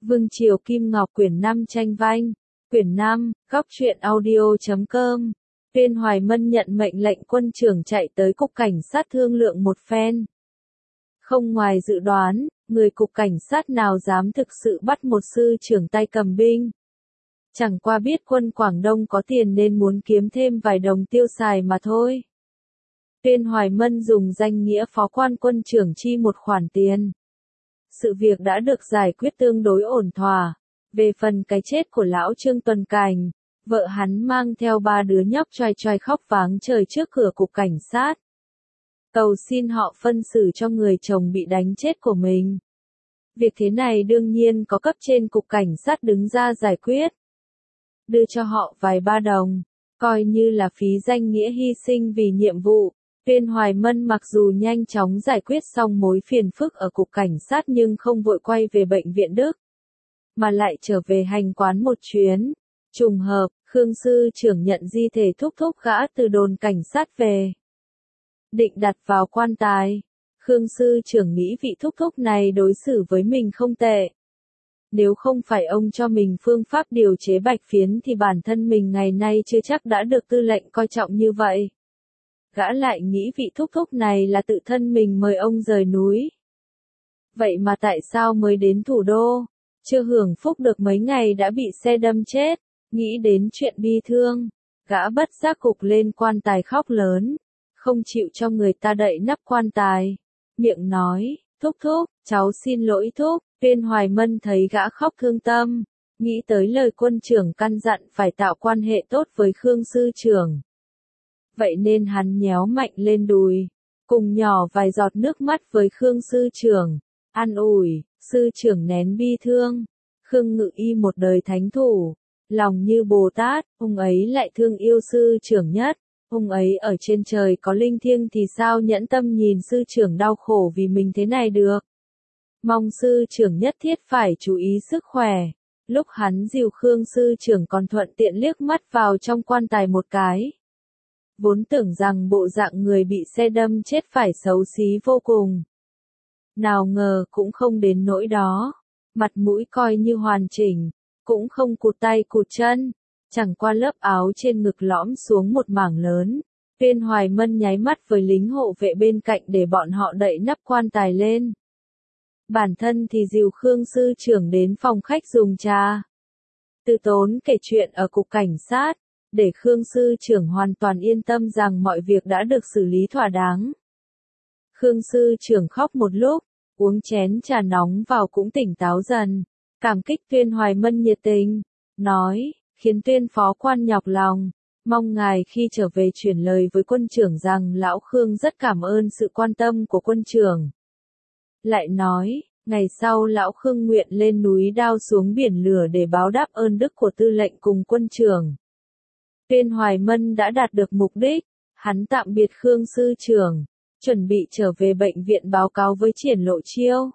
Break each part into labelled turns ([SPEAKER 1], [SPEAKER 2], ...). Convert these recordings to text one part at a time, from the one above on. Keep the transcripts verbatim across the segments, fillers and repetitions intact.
[SPEAKER 1] Vương Triều Kim Ngọc quyển năm tranh vanh, quyển năm, góc truyện audio chấm com. Tuyên Hoài Mân nhận mệnh lệnh quân trưởng chạy tới cục cảnh sát thương lượng một phen. Không ngoài dự đoán, người cục cảnh sát nào dám thực sự bắt một sư trưởng tay cầm binh. Chẳng qua biết quân Quảng Đông có tiền nên muốn kiếm thêm vài đồng tiêu xài mà thôi. Tuyên Hoài Mân dùng danh nghĩa phó quan quân trưởng chi một khoản tiền. Sự việc đã được giải quyết tương đối ổn thỏa. Về phần cái chết của lão Trương Tuần Cảnh, vợ hắn mang theo ba đứa nhóc choai choai khóc váng trời trước cửa cục cảnh sát. Cầu xin họ phân xử cho người chồng bị đánh chết của mình. Việc thế này đương nhiên có cấp trên cục cảnh sát đứng ra giải quyết. Đưa cho họ vài ba đồng, coi như là phí danh nghĩa hy sinh vì nhiệm vụ. Tuyên Hoài Mân mặc dù nhanh chóng giải quyết xong mối phiền phức ở cục cảnh sát nhưng không vội quay về bệnh viện Đức, mà lại trở về hành quán một chuyến. Trùng hợp, Khương sư trưởng nhận di thể thúc thúc gã từ đồn cảnh sát về. Định đặt vào quan tài. Khương sư trưởng nghĩ vị thúc thúc này đối xử với mình không tệ. Nếu không phải ông cho mình phương pháp điều chế bạch phiến thì bản thân mình ngày nay chưa chắc đã được tư lệnh coi trọng như vậy. Gã lại nghĩ vị thúc thúc này là tự thân mình mời ông rời núi. Vậy mà tại sao mới đến thủ đô? Chưa hưởng phúc được mấy ngày đã bị xe đâm chết. Nghĩ đến chuyện bi thương, gã bất giác cục lên quan tài khóc lớn. Không chịu cho người ta đậy nắp quan tài. Miệng nói, thúc thúc, cháu xin lỗi thúc. Tuyên Hoài Mân thấy gã khóc thương tâm. Nghĩ tới lời quân trưởng căn dặn phải tạo quan hệ tốt với Khương sư trưởng. Vậy nên hắn nhéo mạnh lên đùi, cùng nhỏ vài giọt nước mắt với Khương sư trưởng, an ủi, sư trưởng nén bi thương. Khương Ngự Y một đời thánh thủ, lòng như Bồ Tát, ông ấy lại thương yêu sư trưởng nhất, ông ấy ở trên trời có linh thiêng thì sao nhẫn tâm nhìn sư trưởng đau khổ vì mình thế này được. Mong sư trưởng nhất thiết phải chú ý sức khỏe. Lúc hắn dìu Khương sư trưởng còn thuận tiện liếc mắt vào trong quan tài một cái. Vốn tưởng rằng bộ dạng người bị xe đâm chết phải xấu xí vô cùng. Nào ngờ cũng không đến nỗi đó. Mặt mũi coi như hoàn chỉnh, cũng không cụt tay cụt chân. Chẳng qua lớp áo trên ngực lõm xuống một mảng lớn. Tuyên Hoài Mân nháy mắt với lính hộ vệ bên cạnh để bọn họ đậy nắp quan tài lên. Bản thân thì dìu Khương sư trưởng đến phòng khách dùng trà. Từ tốn kể chuyện ở cục cảnh sát. Để Khương sư trưởng hoàn toàn yên tâm rằng mọi việc đã được xử lý thỏa đáng. Khương sư trưởng khóc một lúc, uống chén trà nóng vào cũng tỉnh táo dần, cảm kích Tuyên Hoài Mân nhiệt tình, nói, khiến Tuyên phó quan nhọc lòng, mong ngài khi trở về chuyển lời với quân trưởng rằng lão Khương rất cảm ơn sự quan tâm của quân trưởng. Lại nói, ngày sau lão Khương nguyện lên núi đao xuống biển lửa để báo đáp ơn đức của tư lệnh cùng quân trưởng. Tuyên Hoài Mân đã đạt được mục đích, hắn tạm biệt Khương sư trưởng, chuẩn bị trở về bệnh viện báo cáo với Triển Lộ Chiêu.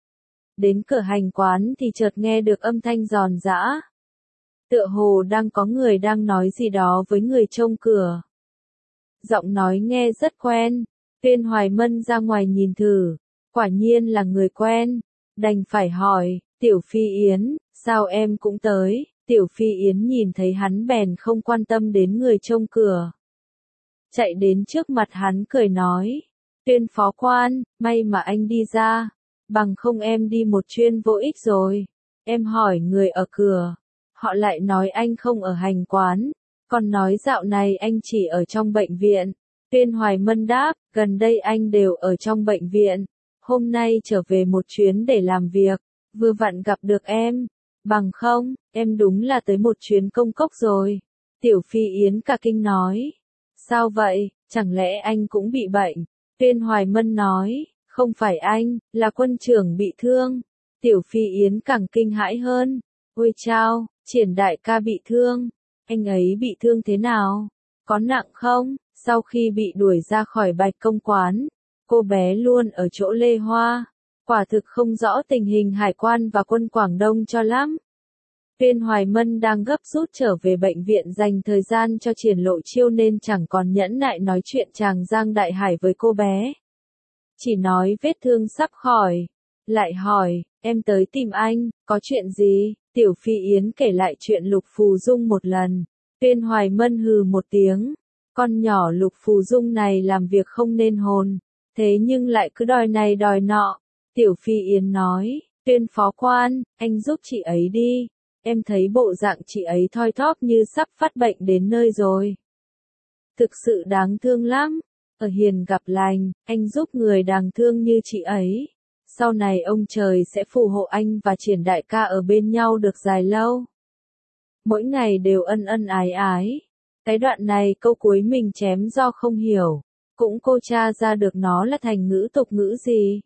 [SPEAKER 1] Đến cửa hành quán thì chợt nghe được âm thanh giòn giã. Tựa hồ đang có người đang nói gì đó với người trông cửa. Giọng nói nghe rất quen, Tuyên Hoài Mân ra ngoài nhìn thử, quả nhiên là người quen, đành phải hỏi, Tiểu Phi Yến, sao em cũng tới? Tiểu Phi Yến nhìn thấy hắn bèn không quan tâm đến người trông cửa. Chạy đến trước mặt hắn cười nói, Tuyên phó quan, may mà anh đi ra, bằng không em đi một chuyến vô ích rồi. Em hỏi người ở cửa, họ lại nói anh không ở hành quán, còn nói dạo này anh chỉ ở trong bệnh viện. Tuyên Hoài Mân đáp, gần đây anh đều ở trong bệnh viện, hôm nay trở về một chuyến để làm việc, vừa vặn gặp được em. Bằng không, em đúng là tới một chuyến công cốc rồi. Tiểu Phi Yến cả kinh nói. Sao vậy, chẳng lẽ anh cũng bị bệnh? Tuyên Hoài Mân nói, không phải anh, là quân trưởng bị thương. Tiểu Phi Yến càng kinh hãi hơn. Ôi chao, Triển đại ca bị thương. Anh ấy bị thương thế nào? Có nặng không? Sau khi bị đuổi ra khỏi Bạch Công quán, cô bé luôn ở chỗ Lê Hoa. Quả thực không rõ tình hình hải quan và quân Quảng Đông cho lắm. Tuyên Hoài Mân đang gấp rút trở về bệnh viện dành thời gian cho Triển Lộ Chiêu nên chẳng còn nhẫn nại nói chuyện Tràng Giang Đại Hải với cô bé. Chỉ nói vết thương sắp khỏi, lại hỏi, em tới tìm anh, có chuyện gì? Tiểu Phi Yến kể lại chuyện Lục Phù Dung một lần. Tuyên Hoài Mân hừ một tiếng, con nhỏ Lục Phù Dung này làm việc không nên hồn, thế nhưng lại cứ đòi này đòi nọ. Tiểu Phi Yến nói, Tuyên phó quan, anh giúp chị ấy đi, em thấy bộ dạng chị ấy thoi thóp như sắp phát bệnh đến nơi rồi. Thực sự đáng thương lắm, ở hiền gặp lành, anh giúp người đáng thương như chị ấy. Sau này ông trời sẽ phù hộ anh và Triển đại ca ở bên nhau được dài lâu. Mỗi ngày đều ân ân ái ái. Cái đoạn này câu cuối mình chém do không hiểu, cũng cô tra ra được nó là thành ngữ tục ngữ gì.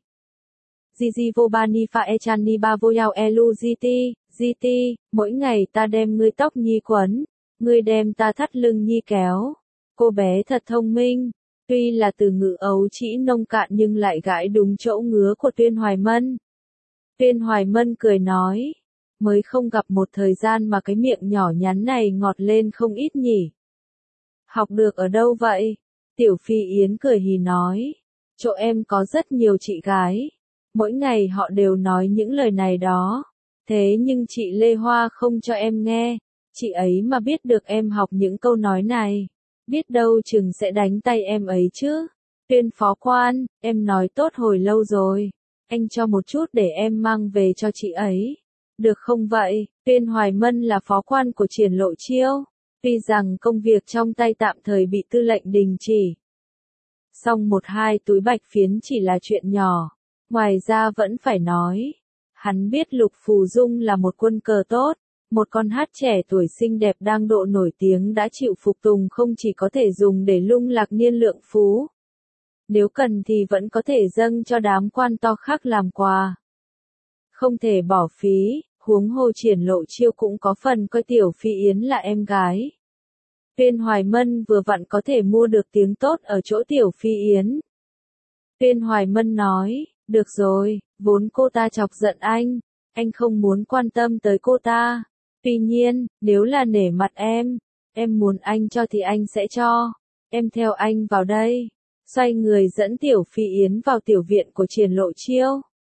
[SPEAKER 1] Gigi vô ba ni pha e chan ni ba vô yao elu giti, giti, mỗi ngày ta đem ngươi tóc nhi quấn, ngươi đem ta thắt lưng nhi kéo. Cô bé thật thông minh, tuy là từ ngữ ấu trĩ nông cạn nhưng lại gãi đúng chỗ ngứa của Tuyên Hoài Mân. Tuyên Hoài Mân cười nói, mới không gặp một thời gian mà cái miệng nhỏ nhắn này ngọt lên không ít nhỉ. Học được ở đâu vậy? Tiểu Phi Yến cười hì nói, chỗ em có rất nhiều chị gái, mỗi ngày họ đều nói những lời này đó. Thế nhưng chị Lê Hoa không cho em nghe, chị ấy mà biết được em học những câu nói này, biết đâu chừng sẽ đánh tay em ấy chứ. Tuyên phó quan, em nói tốt hồi lâu rồi, anh cho một chút để em mang về cho chị ấy. Được không vậy? Tuyên Hoài Mân là phó quan của Triển Lộ Chiêu, tuy rằng công việc trong tay tạm thời bị tư lệnh đình chỉ. Song một hai túi bạch phiến chỉ là chuyện nhỏ, ngoài ra vẫn phải nói. Hắn biết Lục Phù Dung là một quân cờ tốt, một con hát trẻ tuổi xinh đẹp đang độ nổi tiếng đã chịu phục tùng không chỉ có thể dùng để lung lạc niên lượng phú. Nếu cần thì vẫn có thể dâng cho đám quan to khác làm quà. Không thể bỏ phí, huống hồ Triển Lộ Chiêu cũng có phần coi Tiểu Phi Yến là em gái. Tuyên Hoài Mân vừa vặn có thể mua được tiếng tốt ở chỗ Tiểu Phi Yến. Tuyên Hoài Mân nói, được rồi, vốn cô ta chọc giận anh, anh không muốn quan tâm tới cô ta. Tuy nhiên, nếu là nể mặt em, em muốn anh cho thì anh sẽ cho. Em theo anh vào đây. Xoay người dẫn Tiểu Phi Yến vào tiểu viện của Triển Lộ Chiêu.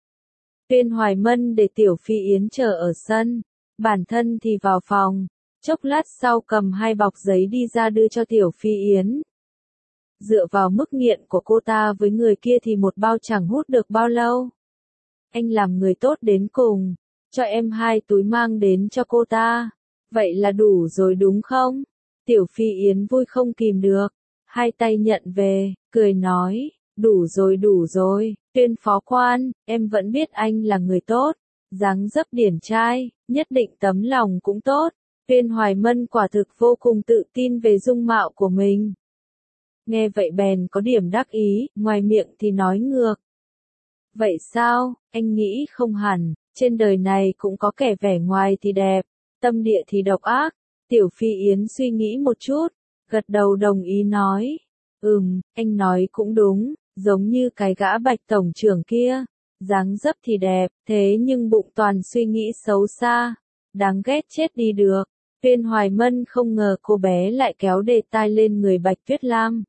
[SPEAKER 1] Tuyên Hoài Mân để Tiểu Phi Yến chờ ở sân, bản thân thì vào phòng, chốc lát sau cầm hai bọc giấy đi ra đưa cho Tiểu Phi Yến. Dựa vào mức nghiện của cô ta với người kia thì một bao chẳng hút được bao lâu. Anh làm người tốt đến cùng, cho em hai túi mang đến cho cô ta. Vậy là đủ rồi đúng không? Tiểu Phi Yến vui không kìm được, hai tay nhận về, cười nói, đủ rồi đủ rồi, Tuyên phó quan, em vẫn biết anh là người tốt, dáng dấp điển trai, nhất định tấm lòng cũng tốt. Tuyên Hoài Mân quả thực vô cùng tự tin về dung mạo của mình. Nghe vậy bèn có điểm đắc ý, ngoài miệng thì nói ngược. Vậy sao, anh nghĩ không hẳn, trên đời này cũng có kẻ vẻ ngoài thì đẹp, tâm địa thì độc ác. Tiểu Phi Yến suy nghĩ một chút, gật đầu đồng ý nói. Ừm, anh nói cũng đúng, giống như cái gã Bạch tổng trưởng kia, dáng dấp thì đẹp, thế nhưng bụng toàn suy nghĩ xấu xa, đáng ghét chết đi được. Tuyên Hoài Mân không ngờ cô bé lại kéo đề tai lên người Bạch Tuyết Lam.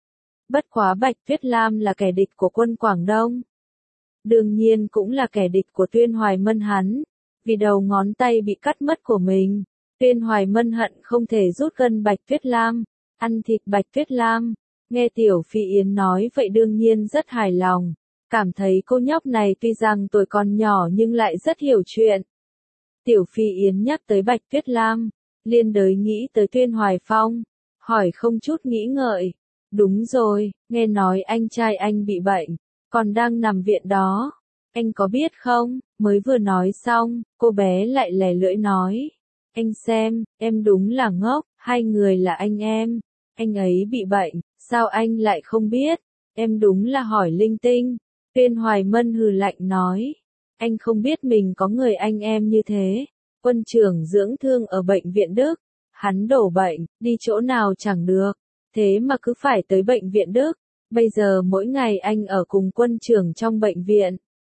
[SPEAKER 1] Bất quá Bạch Tuyết Lam là kẻ địch của quân Quảng Đông. Đương nhiên cũng là kẻ địch của Tuyên Hoài Mân hắn, vì đầu ngón tay bị cắt mất của mình. Tuyên Hoài Mân hận không thể rút gân Bạch Tuyết Lam, ăn thịt Bạch Tuyết Lam. Nghe Tiểu Phi Yến nói vậy đương nhiên rất hài lòng, cảm thấy cô nhóc này tuy rằng tuổi còn nhỏ nhưng lại rất hiểu chuyện. Tiểu Phi Yến nhắc tới Bạch Tuyết Lam, liên đới nghĩ tới Tuyên Hoài Phong, hỏi không chút nghĩ ngợi. Đúng rồi, nghe nói anh trai anh bị bệnh, còn đang nằm viện đó. Anh có biết không? Mới vừa nói xong, cô bé lại lè lưỡi nói. Anh xem, em đúng là ngốc, hai người là anh em. Anh ấy bị bệnh, sao anh lại không biết? Em đúng là hỏi linh tinh. Tuyên Hoài Mân hừ lạnh nói. Anh không biết mình có người anh em như thế. Quân trưởng dưỡng thương ở bệnh viện Đức. Hắn đổ bệnh, đi chỗ nào chẳng được. Thế mà cứ phải tới bệnh viện Đức. Bây giờ mỗi ngày anh ở cùng quân trưởng trong bệnh viện.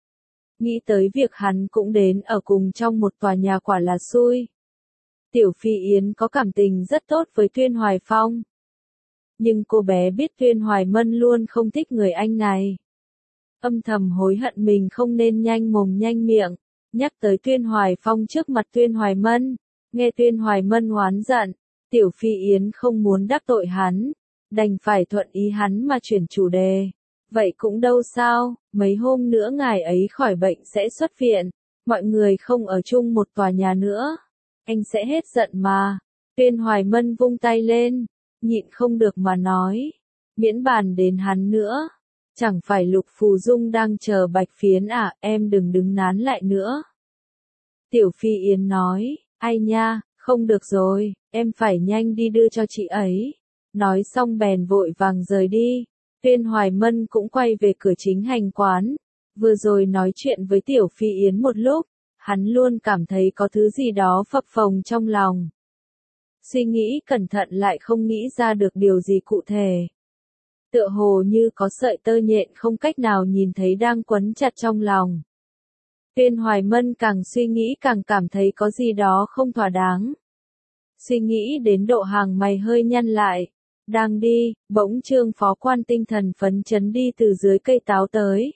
[SPEAKER 1] Nghĩ tới việc hắn cũng đến ở cùng trong một tòa nhà quả là xui. Tiểu Phi Yến có cảm tình rất tốt với Tuyên Hoài Phong. Nhưng cô bé biết Tuyên Hoài Mân luôn không thích người anh này. âm thầm hối hận mình không nên nhanh mồm nhanh miệng, nhắc tới Tuyên Hoài Phong trước mặt Tuyên Hoài Mân. Nghe Tuyên Hoài Mân oán giận, Tiểu Phi Yến không muốn đắc tội hắn, đành phải thuận ý hắn mà chuyển chủ đề. Vậy cũng đâu sao, mấy hôm nữa ngài ấy khỏi bệnh sẽ xuất viện, mọi người không ở chung một tòa nhà nữa, anh sẽ hết giận mà. Tuyên Hoài Mân vung tay lên, nhịn không được mà nói, miễn bàn đến hắn nữa, chẳng phải Lục Phù Dung đang chờ Bạch Phiến à, em đừng đứng nán lại nữa. Tiểu Phi Yến nói, ai nha, không được rồi, em phải nhanh đi đưa cho chị ấy. Nói xong bèn vội vàng rời đi. Tuyên Hoài Mân cũng quay về cửa chính hành quán. Vừa rồi nói chuyện với Tiểu Phi Yến một lúc, hắn luôn cảm thấy có thứ gì đó phập phồng trong lòng. Suy nghĩ cẩn thận lại không nghĩ ra được điều gì cụ thể. Tựa hồ như có sợi tơ nhện không cách nào nhìn thấy đang quấn chặt trong lòng. Tuyên Hoài Mân càng suy nghĩ càng cảm thấy có gì đó không thỏa đáng. Suy nghĩ đến độ hàng mày hơi nhăn lại. Đang đi, bỗng Trương Phó Quan tinh thần phấn chấn đi từ dưới cây táo tới.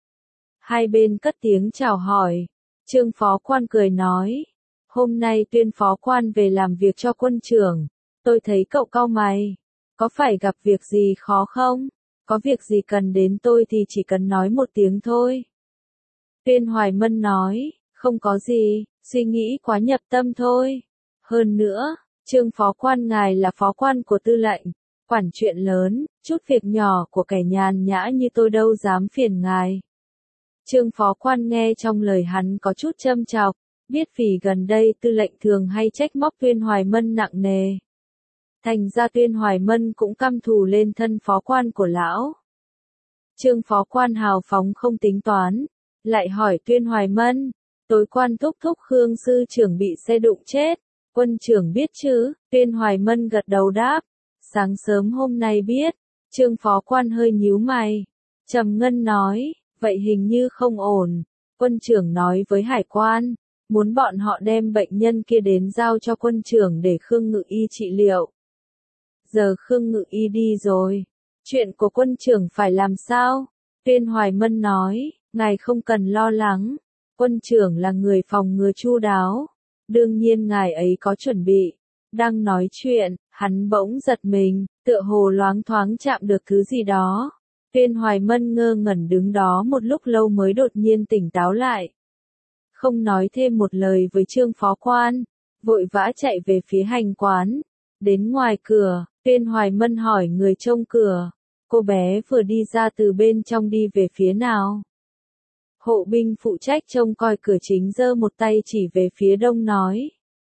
[SPEAKER 1] Hai bên cất tiếng chào hỏi. Trương Phó Quan cười nói. Hôm nay Tuyên Phó Quan về làm việc cho quân trưởng. Tôi thấy cậu cau mày. Có phải gặp việc gì khó không? Có việc gì cần đến tôi thì chỉ cần nói một tiếng thôi. Tuyên Hoài Mân nói. Không có gì, suy nghĩ quá nhập tâm thôi. Hơn nữa, Trương Phó Quan ngài là phó quan của tư lệnh. Quản chuyện lớn, chút việc nhỏ của kẻ nhàn nhã như tôi đâu dám phiền ngài. Trương Phó Quan nghe trong lời hắn có chút châm chọc, biết vì gần đây tư lệnh thường hay trách móc Tuyên Hoài Mân nặng nề. Thành ra Tuyên Hoài Mân cũng căm thù lên thân Phó Quan của lão. Trương Phó Quan hào phóng không tính toán, lại hỏi Tuyên Hoài Mân, tối Quan thúc thúc Khương sư trưởng bị xe đụng chết, quân trưởng biết chứ? Tuyên Hoài Mân gật đầu đáp. Sáng sớm hôm nay biết. Trương Phó Quan hơi nhíu mày. Trầm ngâm nói, vậy hình như không ổn. Quân trưởng nói với hải quan, muốn bọn họ đem bệnh nhân kia đến giao cho quân trưởng để Khương Ngự Y trị liệu. Giờ Khương Ngự Y đi rồi. Chuyện của quân trưởng phải làm sao? Tuyên Hoài Mân nói, ngài không cần lo lắng. Quân trưởng là người phòng ngừa chu đáo. Đương nhiên ngài ấy có chuẩn bị. Đang nói chuyện, hắn bỗng giật mình, tựa hồ loáng thoáng chạm được thứ gì đó. Tuyên Hoài Mân ngơ ngẩn đứng đó một lúc lâu mới đột nhiên tỉnh táo lại. Không nói thêm một lời với Trương Phó Quan, vội vã chạy về phía hành quán. Đến ngoài cửa, Tuyên Hoài Mân hỏi người trông cửa, cô bé vừa đi ra từ bên trong đi về phía nào? Hộ binh phụ trách trông coi cửa chính giơ một tay chỉ về phía đông nói.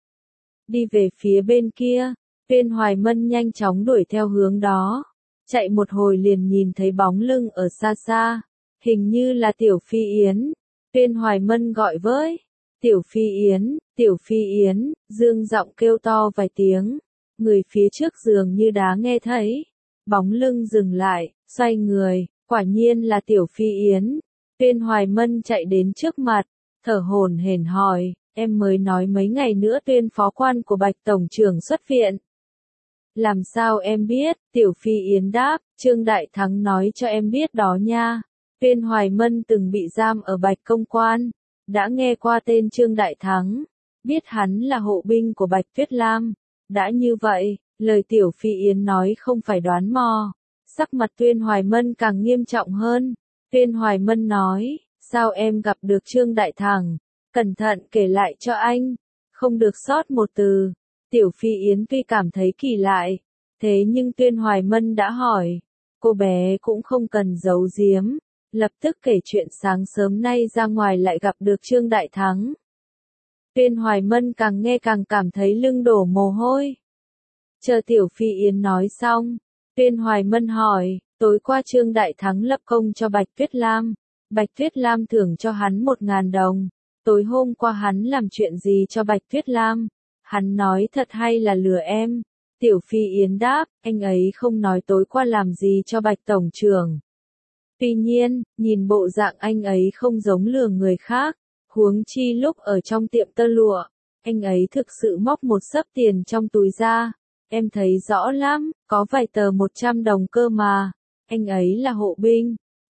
[SPEAKER 1] Đi về phía bên kia. Tuyên Hoài Mân nhanh chóng đuổi theo hướng đó. Chạy một hồi liền nhìn thấy bóng lưng ở xa xa. Hình như là Tiểu Phi Yến. Tuyên Hoài Mân gọi với. Tiểu Phi Yến, Tiểu Phi Yến, dương giọng kêu to vài tiếng. Người phía trước giường như đã nghe thấy. Bóng lưng dừng lại, xoay người, quả nhiên là Tiểu Phi Yến. Tuyên Hoài Mân chạy đến trước mặt, thở hổn hển hỏi, em mới nói mấy ngày nữa Tuyên Phó Quan của Bạch Tổng trưởng xuất viện. Làm sao em biết? Tiểu Phi Yến đáp, Trương Đại Thắng nói cho em biết đó nha. Tuyên Hoài Mân từng bị giam ở Bạch Công Quan, đã nghe qua tên Trương Đại Thắng, biết hắn là hộ binh của Bạch Tuyết Lam. Đã như vậy, lời Tiểu Phi Yến nói không phải đoán mò. Sắc mặt Tuyên Hoài Mân càng nghiêm trọng hơn. Tuyên Hoài Mân nói, sao em gặp được Trương Đại Thắng? Cẩn thận kể lại cho anh, không được sót một từ. Tiểu Phi Yến tuy cảm thấy kỳ lạ, thế nhưng Tuyên Hoài Mân đã hỏi, cô bé cũng không cần giấu giếm, lập tức kể chuyện sáng sớm nay ra ngoài lại gặp được Trương Đại Thắng. Tuyên Hoài Mân càng nghe càng cảm thấy lưng đổ mồ hôi. Chờ Tiểu Phi Yến nói xong, Tuyên Hoài Mân hỏi, tối qua Trương Đại Thắng lập công cho Bạch Tuyết Lam, Bạch Tuyết Lam thưởng cho hắn một ngàn đồng. Tối hôm qua hắn làm chuyện gì cho Bạch Tuyết Lam? Hắn nói thật hay là lừa em? Tiểu Phi Yến đáp, anh ấy không nói tối qua làm gì cho Bạch Tổng trưởng. Tuy nhiên, nhìn bộ dạng anh ấy không giống lừa người khác, huống chi lúc ở trong tiệm tơ lụa, anh ấy thực sự móc một xấp tiền trong túi ra. Em thấy rõ lắm, có vài tờ một trăm đồng cơ mà. Anh ấy là hộ binh,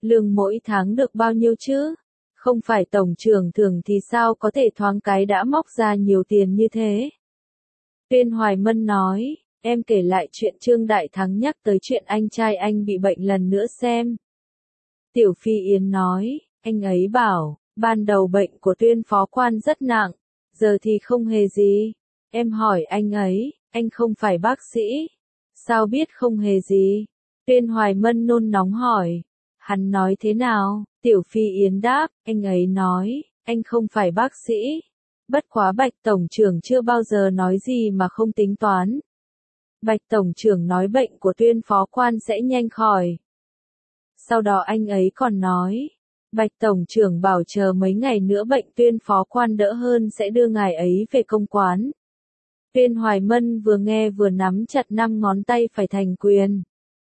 [SPEAKER 1] Lương mỗi tháng được bao nhiêu chứ? Không phải tổng trưởng thưởng thì sao có thể thoáng cái đã móc ra nhiều tiền như thế? Tuyên Hoài Mân nói, em kể lại chuyện Trương Đại Thắng nhắc tới chuyện anh trai anh bị bệnh lần nữa xem. Tiểu Phi Yến nói, anh ấy bảo, ban đầu bệnh của Tuyên phó quan rất nặng, giờ thì không hề gì. Em hỏi anh ấy, anh không phải bác sĩ, sao biết không hề gì? Tuyên Hoài Mân nôn nóng hỏi, hắn nói thế nào? Tiểu Phi Yến đáp, anh ấy nói, anh không phải bác sĩ. Bất quá Bạch Tổng trưởng chưa bao giờ nói gì mà không tính toán. Bạch Tổng trưởng nói bệnh của Tuyên phó quan sẽ nhanh khỏi. Sau đó anh ấy còn nói, Bạch Tổng trưởng bảo chờ mấy ngày nữa bệnh Tuyên phó quan đỡ hơn sẽ đưa ngài ấy về công quán. Tuyên Hoài Mân vừa nghe vừa nắm chặt năm ngón tay phải thành quyền.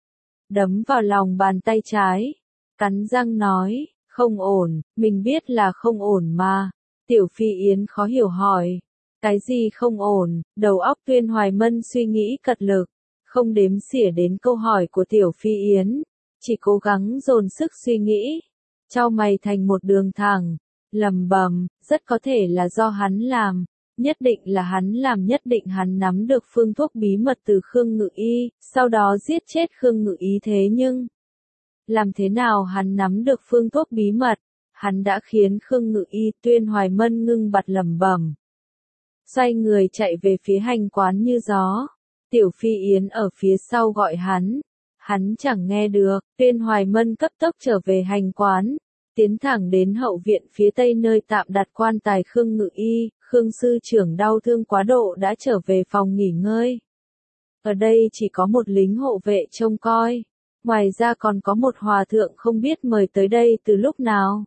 [SPEAKER 1] Đấm vào lòng bàn tay trái. Cắn răng nói, không ổn, mình biết là không ổn mà. Tiểu Phi Yến khó hiểu hỏi, cái gì không ổn? Đầu óc Tuyên Hoài Mân suy nghĩ cật lực, không đếm xỉa đến câu hỏi của Tiểu Phi Yến, chỉ cố gắng dồn sức suy nghĩ, chau mày thành một đường thẳng, lầm bầm, rất có thể là do hắn làm, nhất định là hắn làm, nhất định hắn nắm được phương thuốc bí mật từ Khương Ngự Y, sau đó giết chết Khương Ngự Y thế nhưng, làm thế nào hắn nắm được phương thuốc bí mật? Hắn đã khiến Khương Ngự Y. Tuyên Hoài Mân ngưng bặt lẩm bẩm. Xoay người chạy về phía hành quán như gió. Tiểu Phi Yến ở phía sau gọi hắn. Hắn chẳng nghe được. Tuyên Hoài Mân cấp tốc trở về hành quán. Tiến thẳng đến hậu viện phía tây nơi tạm đặt quan tài Khương Ngự Y. Khương sư trưởng đau thương quá độ đã trở về phòng nghỉ ngơi. Ở đây chỉ có một lính hộ vệ trông coi. Ngoài ra còn có một hòa thượng không biết mời tới đây từ lúc nào.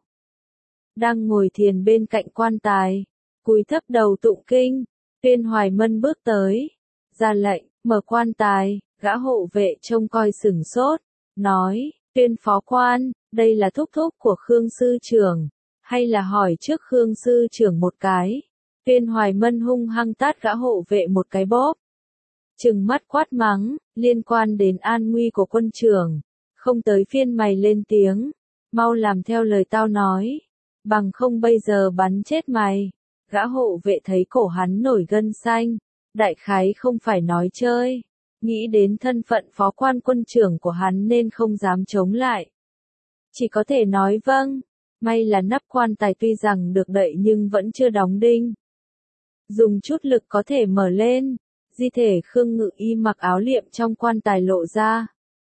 [SPEAKER 1] Đang ngồi thiền bên cạnh quan tài, cúi thấp đầu tụng kinh. Tuyên Hoài Mân bước tới, ra lệnh, mở quan tài. Gã hộ vệ trông coi sửng sốt, nói, Tuyên phó quan, đây là thúc thúc của Khương sư trưởng, hay là hỏi trước Khương sư trưởng một cái? Tuyên Hoài Mân hung hăng tát gã hộ vệ một cái bóp. Trừng mắt quát mắng, liên quan đến an nguy của quân trưởng, không tới phiên mày lên tiếng, mau làm theo lời tao nói, bằng không bây giờ bắn chết mày. Gã hộ vệ thấy cổ hắn nổi gân xanh, đại khái không phải nói chơi, nghĩ đến thân phận phó quan quân trưởng của hắn nên không dám chống lại. Chỉ có thể nói vâng, may là nắp quan tài tuy rằng được đậy nhưng vẫn chưa đóng đinh. Dùng chút lực có thể mở lên. Di thể Khương Ngự Y mặc áo liệm trong quan tài lộ ra.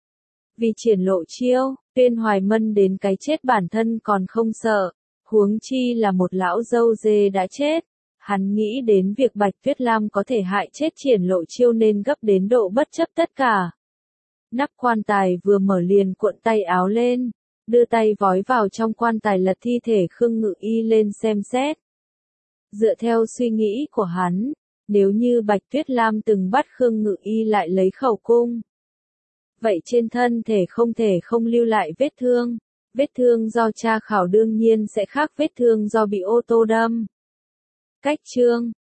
[SPEAKER 1] Vì triển lộ chiêu, Tuyên Hoài Mân đến cái chết bản thân còn không sợ, huống chi là một lão dâu dê đã chết. Hắn nghĩ đến việc Bạch Tuyết Lam có thể hại chết triển lộ chiêu nên gấp đến độ bất chấp tất cả. Nắp quan tài vừa mở liền cuộn tay áo lên, đưa tay vói vào trong quan tài lật thi thể Khương Ngự Y lên xem xét. Dựa theo suy nghĩ của hắn, nếu như Bạch Tuyết Lam từng bắt Khương Ngự Y lại lấy khẩu cung, vậy trên thân thể không thể không lưu lại vết thương. Vết thương do tra khảo đương nhiên sẽ khác vết thương do bị ô tô đâm. Cách chương